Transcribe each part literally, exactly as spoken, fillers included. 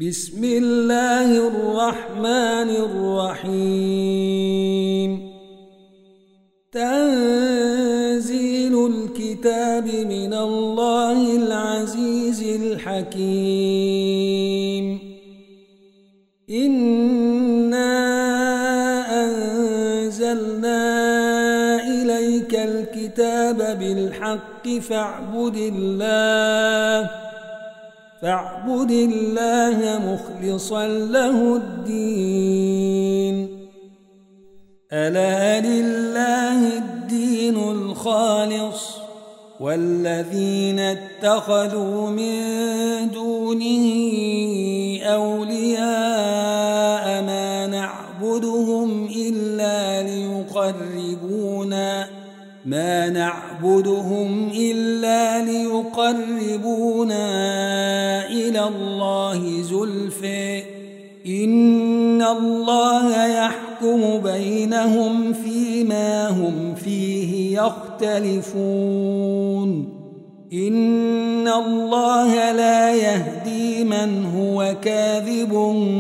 بسم الله الرحمن الرحيم. تنزيل الكتاب من الله العزيز الحكيم. إنا أنزلنا إليك الكتاب بالحق فاعبد الله فاعبد الله مخلصا له الدين. ألا لله الدين الخالص والذين اتخذوا من دونه أولياء ما نعبدهم إلا ليقربونا ما نعبدهم إلا ليقربونا إلى الله زلفى إن الله يحكم بينهم فيما هم فيه يختلفون. إن الله لا يهدي من هو كاذب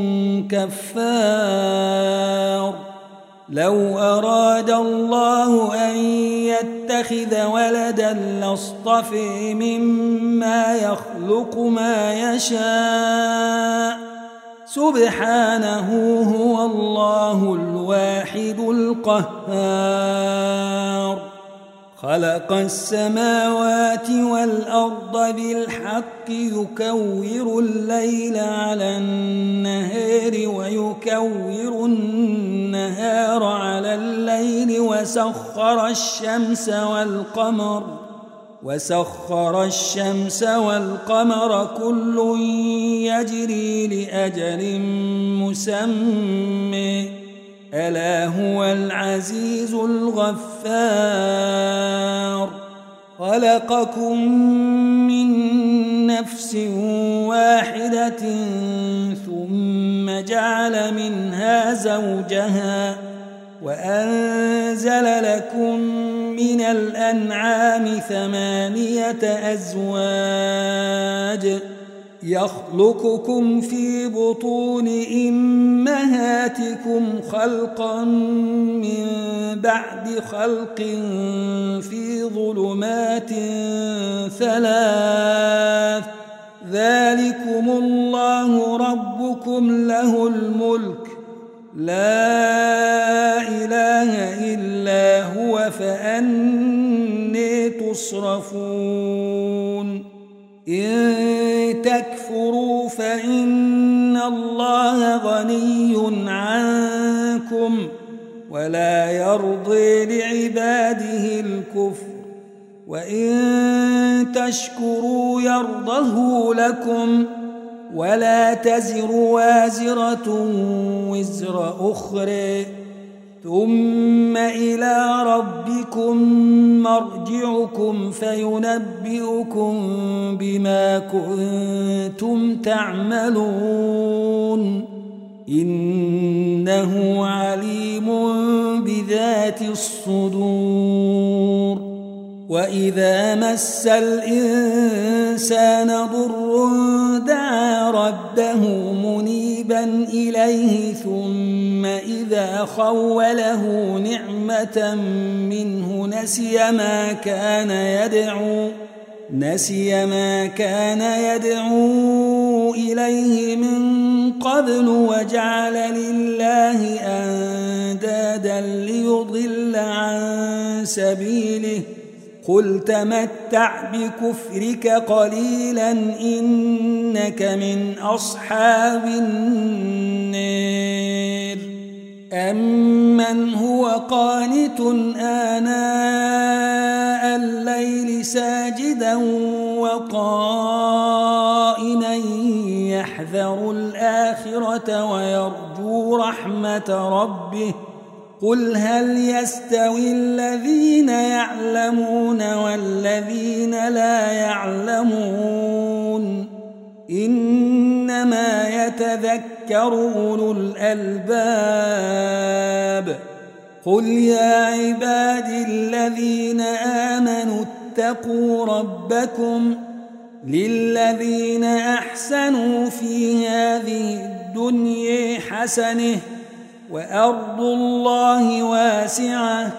كفار. لو أراد الله أن يتخذ ولدا لاصطفى مما يخلق ما يشاء سبحانه هو الله الواحد القهار. خلق السماوات والأرض بالحق يكور الليل على النهار ويكور النهار على الليل وسخر الشمس والقمر وسخر الشمس والقمر كل يجري لأجل مسمى ألا هو العزيز الغفار. خلقكم من نفس واحدة ثم جعل منها زوجها وأنزل لكم من الأنعام ثمانية أزواج يخلقكم في بطون أمهاتكم خلقا من بعد خلق في ظلمات ثلاث ذلكم الله ربكم له الملك لا إله إلا هو فأني تصرفون. إن تكفروا فإن الله غني عنكم ولا يرضي لعباده الكفر وإن تشكروا يرضه لكم ولا تزر وازرة وزر أخرى ثم إلى ربكم مرجعكم فينبئكم بما كنتم تعملون إنه عليم بذات الصدور. وإذا مس الإنسان ضر دعا ربه منيبا إليه ثم إذا خوله نعمة منه نسي ما كان يدعو نسي ما كان يدعو إليه من قبل وجعل لله أندادا ليضل عن سبيله قل تمتع بكفرك قليلا إنك من أصحاب النار. أمن هو قانت آناء الليل ساجدا وقائما يحذر الآخرة ويرجو رحمة ربه قل هل يستوي الذين يعلمون والذين لا يعلمون إنما يتذكر أولو الألباب. قل يا عبادي الذين آمنوا اتقوا ربكم للذين أحسنوا في هذه الدنيا حسنة وأرض الله واسعة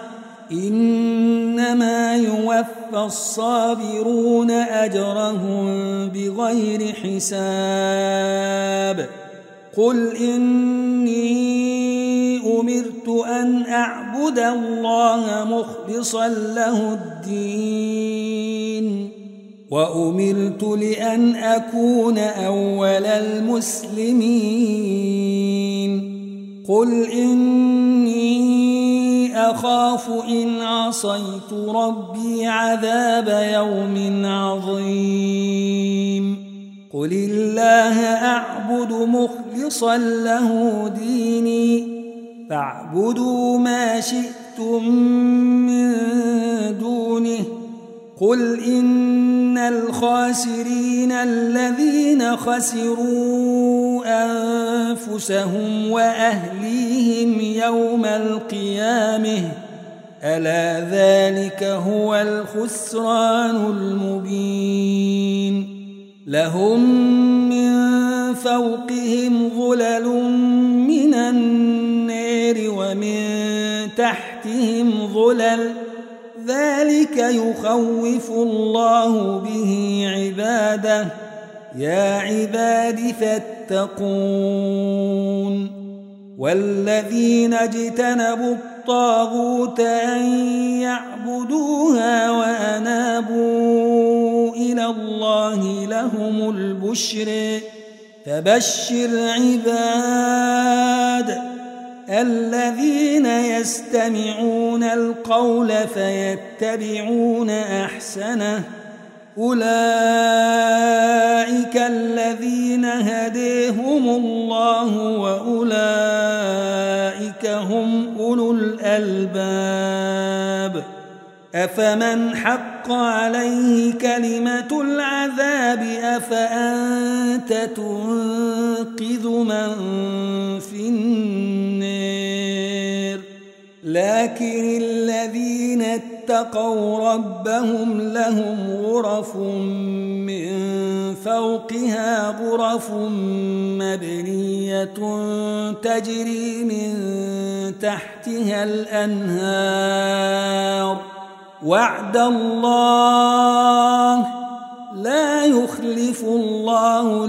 إنما يوفى الصابرون أجرهم بغير حساب قل إني أمرت أن أعبد الله مخلصا له الدين وأمرت لأن أكون أول المسلمين قل إني أخاف إن عصيت ربي عذاب يوم عظيم قل الله أعبد مخلصا له ديني فاعبدوا ما شئتم من دونه قل إن الخاسرين الذين خسروا أنفسهم وأهليهم يوم القيامة ألا ذلك هو الخسران المبين لهم من فوقهم ظلل من النار ومن تحتهم ظلل ذلك يخوف الله به عباده يا عباد فاتقون والذين اجتنبوا الطاغوت أن يعبدوها وأنابوا إلى الله لهم البشر فبشر عباد الذين يستمعون القول فيتبعون أحسنه أولئك الذين هديهم الله وأولئك هم أولو الألباب أفمن حق عليه كلمة العذاب أفأنت تنقذ من في النار لكن الذين اتقوا ربهم لهم غرف من فوقها غرف مبنية تجري من تحتها الأنهار وعد الله لا يخلف الله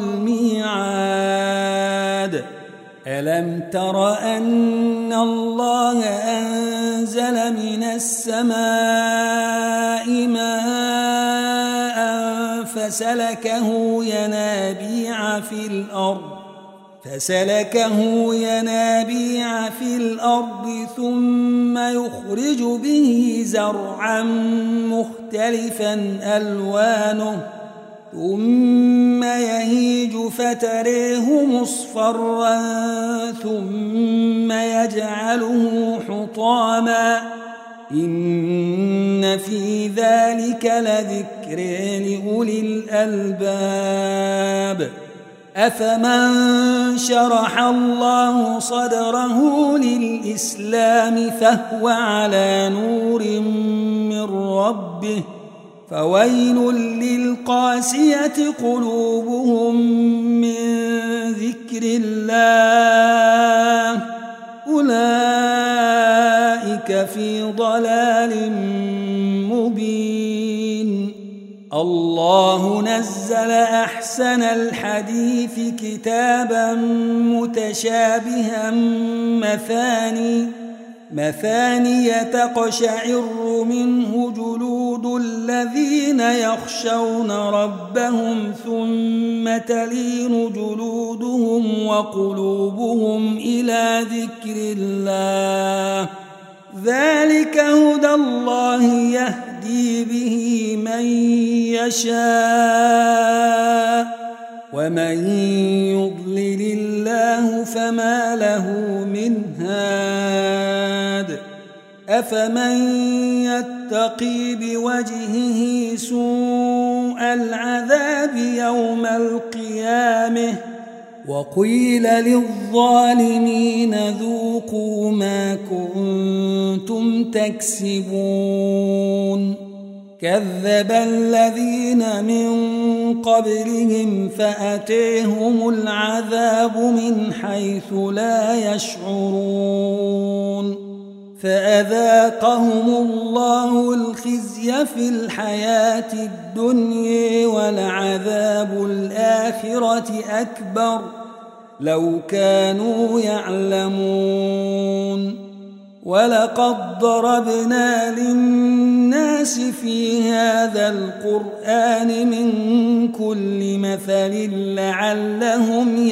الميعاد ألم تر أن الله أنزل من السماء ماء فسلكه ينابيع في الأرض فسلكه ينابيع في الأرض ثم يخرج به زرعا مختلفا ألوانه ثم يهيج فتريه مصفرا ثم يجعله حطاما إن في ذلك لذكر لأولي الألباب أفمن شرح الله صدره للإسلام فهو على نور من ربه فويل للقاسية قلوبهم من ذكر الله أولئك في ضلال مبين الله نزل أحسن الحديث كتابا متشابها مثاني مثاني تقشعر منه جلود الذين يخشون ربهم ثم تلين جلودهم وقلوبهم إلى ذكر الله ذلك هدى الله يهدي به من يشاء ومن يضلل الله فما له من هاد أفمن يتقي بوجهه سوء العذاب يوم القيامة وقيل للظالمين ذوقوا ما كنتم تكسبون كذب الذين من قبلهم فأتيهم العذاب من حيث لا يشعرون فأذاقهم الله الخزي في الحياة الدنيا ولعذاب الآخرة أكبر لو كانوا يعلمون ولقد ضربنا للناس في هذا القرآن من كل مثل لعلهم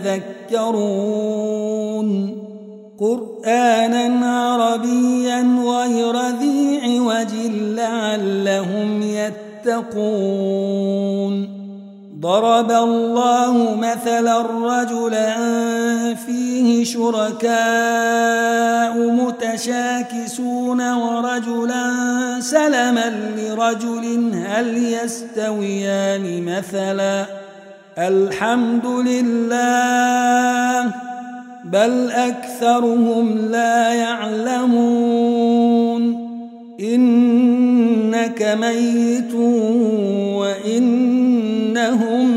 يتذكرون قرآنا عربيا غير ذي عوج لعلهم يتقون ضرب الله مثلا رجلا فيه شركاء متشاكسون ورجلا سلما لرجل هل يستويان مثلا الحمد لله بل أكثرهم لا يعلمون إنك ميت وإنهم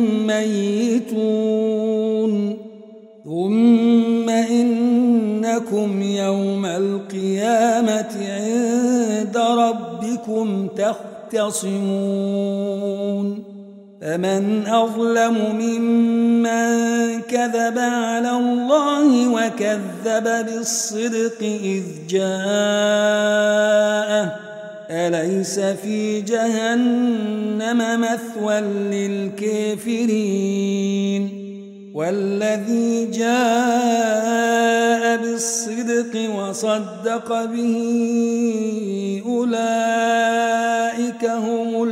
ميتون ثم إنكم يوم القيامة عند ربكم تختصمون فمن أظلم ممن كذب على الله وكذب بالصدق إذ جاءه أليس في جهنم مثوى للكافرين والذي جاء بالصدق وصدق به أولئك هم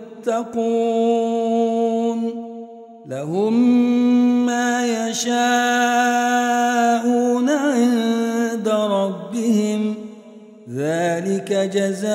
المتقون لهم ما يشاءون عند ربهم ذلك جزاء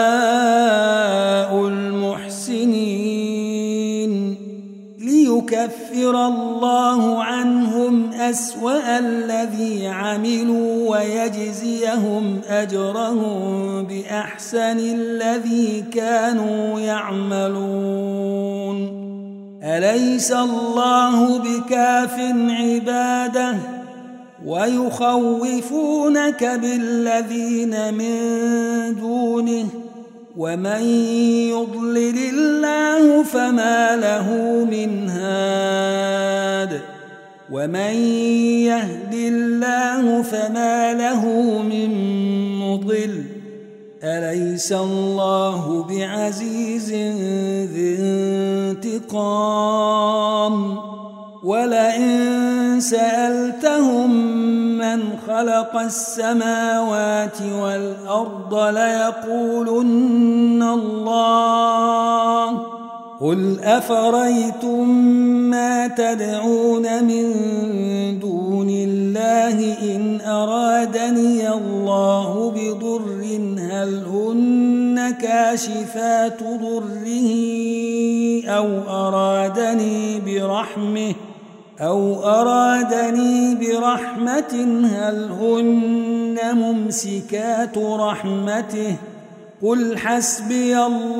المحسنين ليكفر الله عنهم أسوأ الذي عملوا ويجزيهم أجرهم بأحسن الذي كانوا يعملون أليس الله بكاف عباده ويخوفونك بالذين من دونه ومن يضلل الله فما له من هاد ومن يهد الله فما له من مضل أليس الله بعزيز ذي انتقام ولئن سألتهم من خلق السماوات والأرض ليقولن الله قل أفريتم ما تدعون من دون الله إن أرادني الله بضر هل هن كاشفات ضره أو أرادني برحمه أو أرادني برحمة هل هن ممسكات رحمته قل حسبي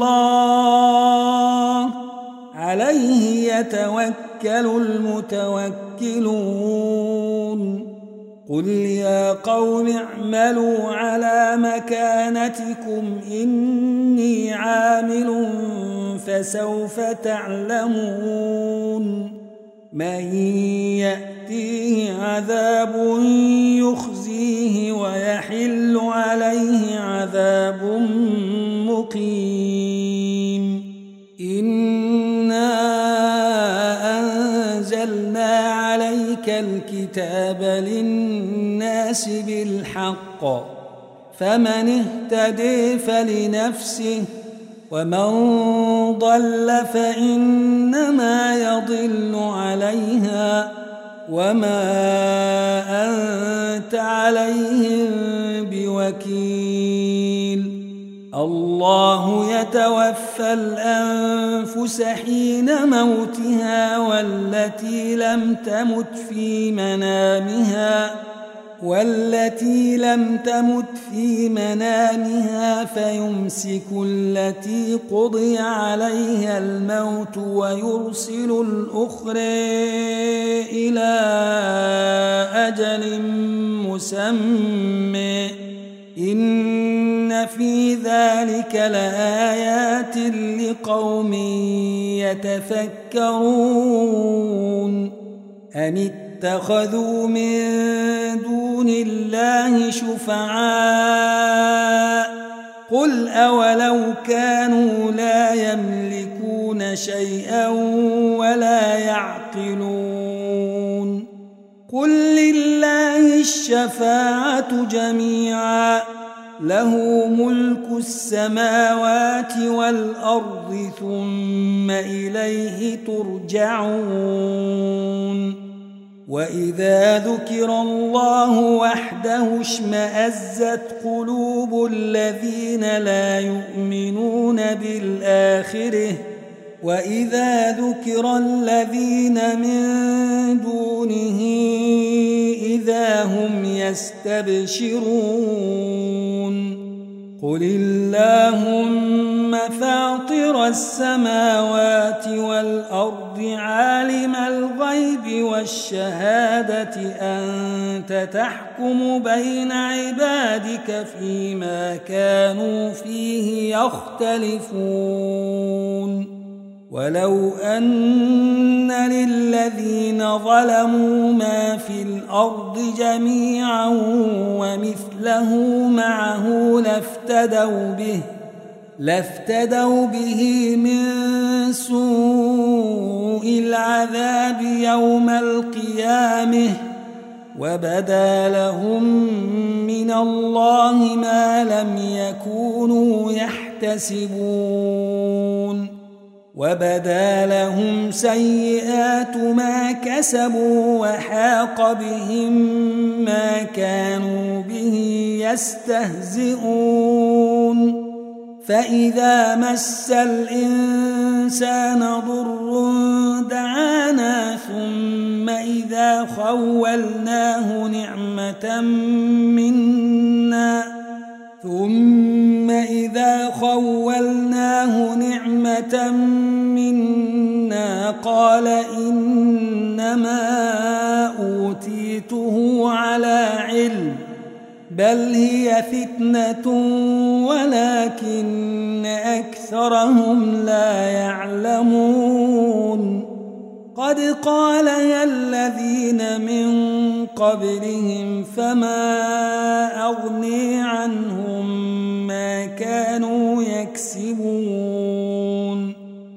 الله عليه يتوكل المتوكلون قل يا قوم اعملوا على مكانتكم إني عامل فسوف تعلمون من يأتيه عذاب يخزيه ويحل عليه عذاب مقيم إنا أنزلنا عليك الكتاب للناس بالحق فمن اهتدي فلنفسه ومن ضل فإنما يضل عليها وما أنت عليهم بوكيل الله يتوفى الأنفس حين موتها والتي لم تمت في منامها والتي لم تمت في منامها فيمسك التي قضي عليها الموت ويرسل الأخرى إلى أجل مسمى إن في ذلك لآيات لقوم يتفكرون أم اتخذوا من دون الله شفعاء قل أولو كانوا لا يملكون شيئا ولا يعقلون قل لله الشفاعة جميعا له ملك السماوات والأرض ثم إليه ترجعون وإذا ذكر الله وحده اشمأزت قلوب الذين لا يؤمنون بالآخرة وإذا ذكر الذين من دونه إذا هم يستبشرون قل اللهم فاطر السماوات والأرض عالم الغيب والشهادة أنت تحكم بين عبادك فيما كانوا فيه يختلفون ولو أن للذين ظلموا ما في الأرض جميعا ومثله معه لافتدوا به لافتدوا به من سوء العذاب يوم القيامة وبدا لهم من الله ما لم يكونوا يحتسبون وبدا لهم سيئات ما كسبوا وحاق بهم ما كانوا به يستهزئون فإذا مس الإنسان ضر دعانا ثم إذا خولناه نعمة منا ثم إذا خولناه نعمة منا قال إنما أوتيته على علم بل هي فتنة ولكن أكثرهم لا يعلمون قد قالها الذين من قبلهم فما أغني عنهم ما كانوا يكسبون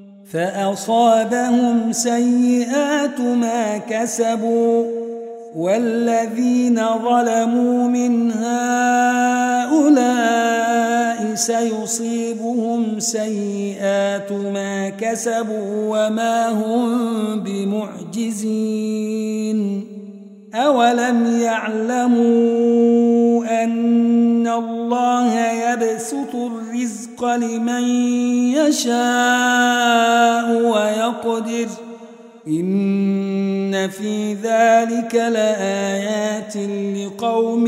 فأصابهم سيئات ما كسبوا والذين ظلموا من هؤلاء سيصيبهم سيئات ما كسبوا وما هم بمعجزين أولم يعلموا أن الله يبسط الرزق لمن يشاء ويقدر إن في ذلك لآيات لقوم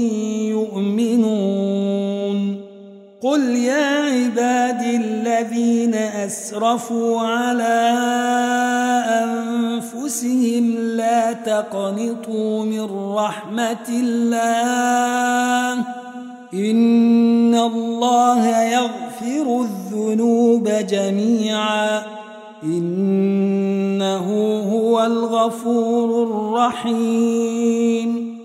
يؤمنون قل يا عبادي الذين أسرفوا على أنفسهم لا تقنطوا من رحمة الله إن الله يغفر الذنوب جميعا إنه هو الغفور الرحيم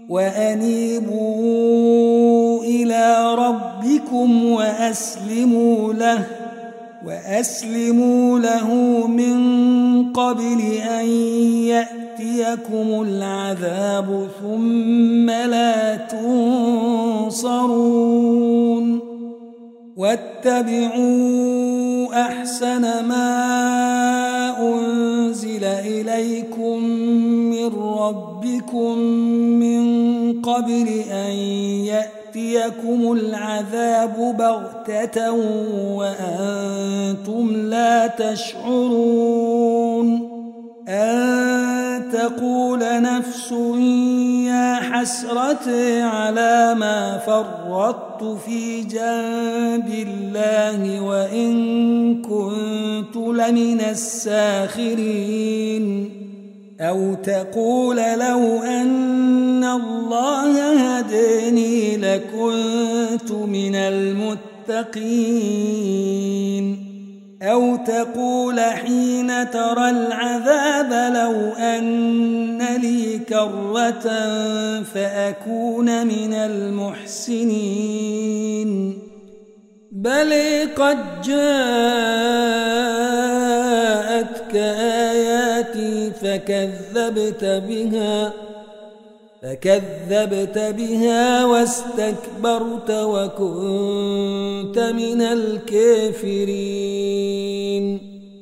وأنيبوا إلى ربكم وأسلموا له وأسلموا له من قبل أن يأتيكم العذاب ثم لا تنصرون واتبعوا أحسن ما أنزل إليكم من ربكم من قبل أن يأتيكم العذاب بغتة وأنتم لا تشعرون أن تقول نفس يا حسرتي على ما فرطت في جنب الله وإن كنت لمن الساخرين أو تقول لو أن الله هداني لكنت من المتقين أو تقول حين ترى العذاب لو أن لي كرة فأكون من المحسنين بل قد جاءتك آياتي فكذبت بها فكذبت بها واستكبرت وكنت من الكافرين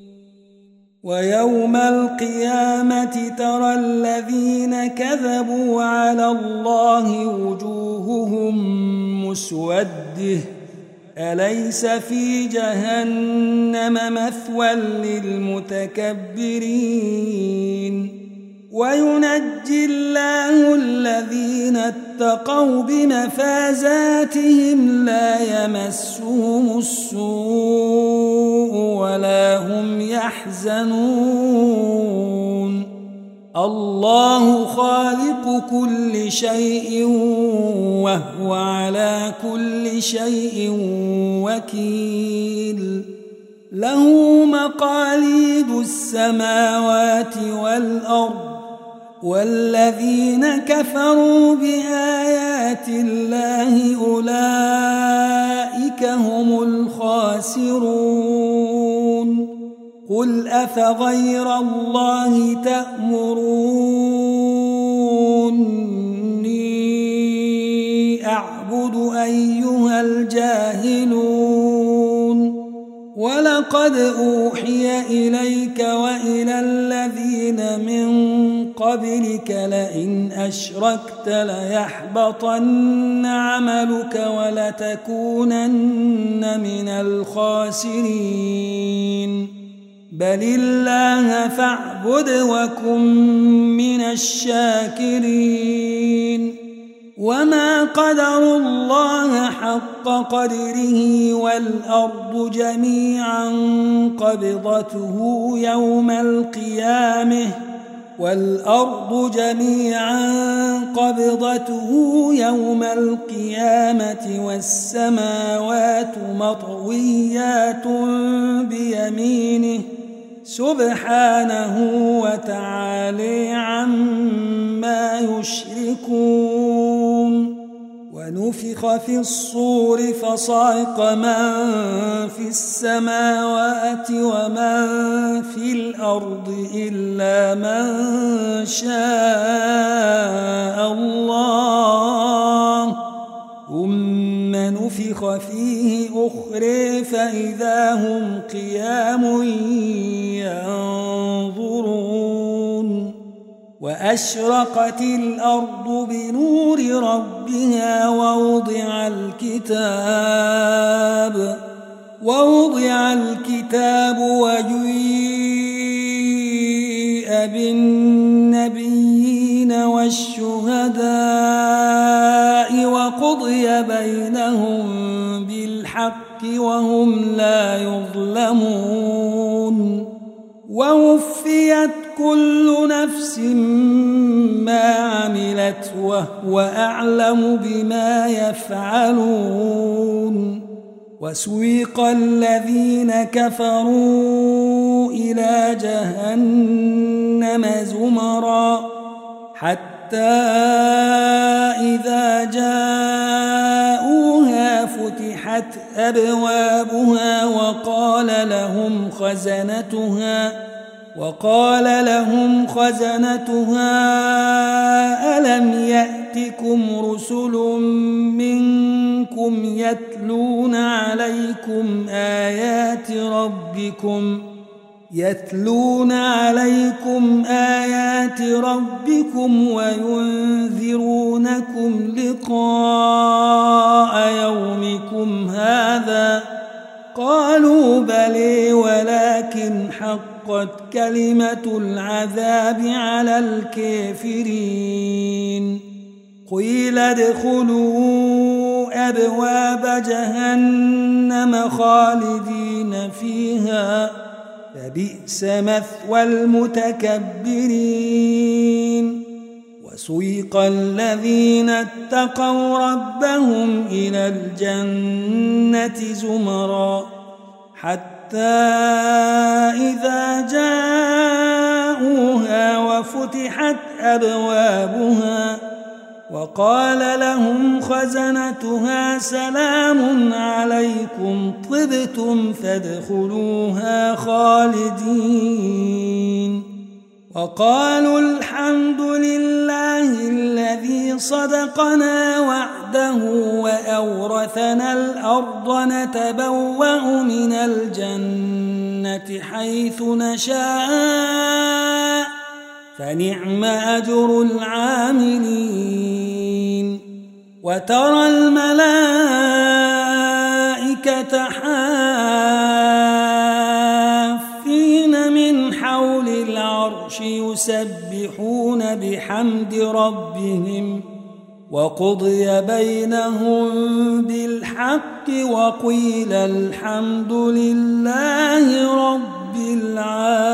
ويوم القيامة ترى الذين كذبوا على الله وجوههم مسودة أليس في جهنم مثوى للمتكبرين وينجي الله الذين اتقوا بمفازاتهم لا يمسهم السوء ولا هم يحزنون الله خالق كل شيء وهو على كل شيء وكيل له مقاليد السماوات والأرض والذين كفروا بآيات الله أولئك هم الخاسرون قل أفغير الله تأمروني أعبد أيها الجاهلون ولقد أوحي إليك وإلى الذين من قبلك لئن أشركت ليحبطن عملك ولتكونن من الخاسرين بل الله فاعبد وكن من الشاكرين وما قدروا الله حق قدره والأرض جميعا قبضته يوم القيامة والأرض جميعا قبضته يوم القيامة والسماوات مطويات بيمينه سبحانه وتعالى عما يشركون ونفخ في الصور فصعق من في السماوات ومن في الأرض إلا من شاء الله ثم نفخ فيه أخرى فإذا هم قيام ينظرون وأشرقت الأرض بنور ربها ووضع الكتاب ووضع الكتاب وجيء بالنبيين والشهداء وقضي بينهم بالحق وهم لا يظلمون ووفيت كل نفس ما عملت وهو أعلم بما يفعلون وسويق الذين كفروا إلى جهنم زمرا حتى إذا جاءوها فتحت أبوابها وقال لهم خزنتها وقال لهم خزنتها ألم يأتكم رسل منكم يتلون عليكم آيات ربكم يتلون عليكم آيات ربكم وينذرونكم لقاء يومكم هذا قالوا بلى ولكن حق حقت كلمة العذاب على الكافرين قيل ادخلوا أبواب جهنم خالدين فيها فبئس مثوى المتكبرين وسيق الذين اتقوا ربهم إلى الجنة زمرا حتى إذا جاءوها وفتحت أبوابها وقال لهم خزنتها سلام عليكم طبتم فادخلوها خالدين وقالوا الحمد لله الذي صدقنا وعده وأورثنا الأرض نتبوأ من الجنة حيث نشاء فنعم أجر العاملين وترى الملائكة حافين من حول العرش يسبحون بحمد ربهم وقضي بينهم بالحق وقيل الحمد لله رب العالمين.